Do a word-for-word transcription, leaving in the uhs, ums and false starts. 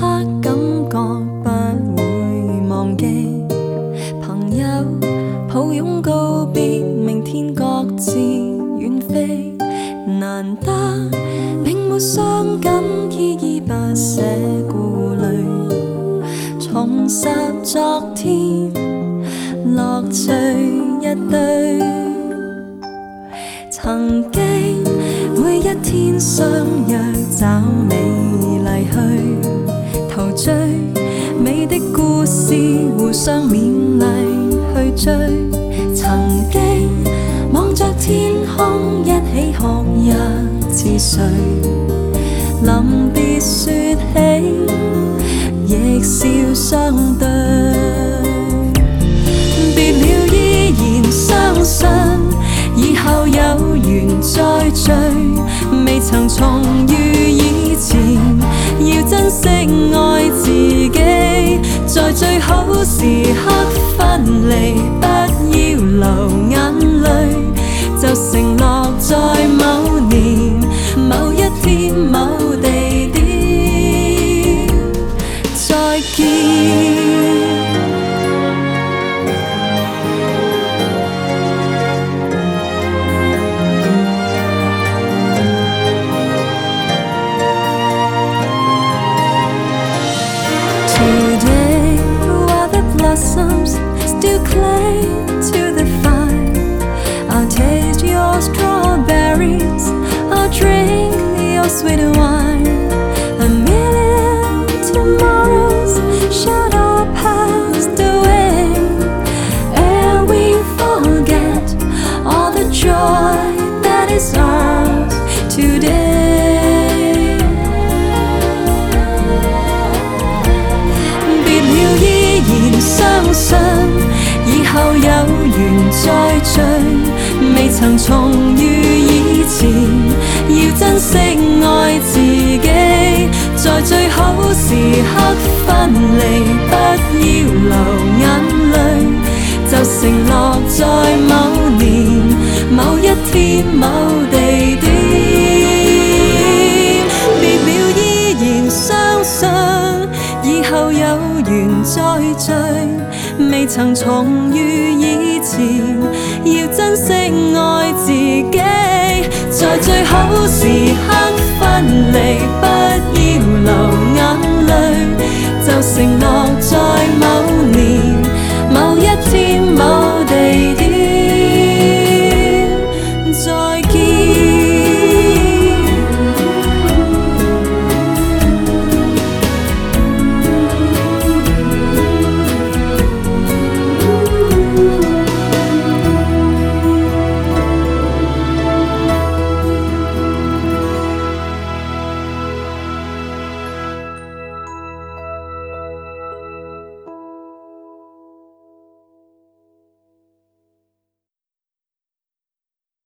刻感覺不會忘記，朋友抱擁告別，明天各自遠飛。難得並沒傷感，依依不捨顧慮，重拾昨天，樂趣一堆。曾經每一天相約找你離去，陶醉美的故事互相勉勵去追。曾經望着天空一起哭泣似睡，臨別說起亦笑相對。別了依然相信以後有緣再聚，未曾重遇以前，要珍惜愛自己，在最好時刻分離，不要流眼淚，就承諾在某年某一天某地點再見。Today, while the blossoms still cling to the vine, I'll taste your strawberries, I'll drink your sweet wine. A million tomorrows shall all pass away, and we forget all the joy that is ours today.相信以後有緣再聚，未曾重遇以前，要珍惜愛自己，在最好時刻分離，不要流眼淚，就承諾在某年某一天某地點。別了依然相信以後有緣再聚，未曾重遇以前，要珍惜愛自己，在最好時刻分離，不要流眼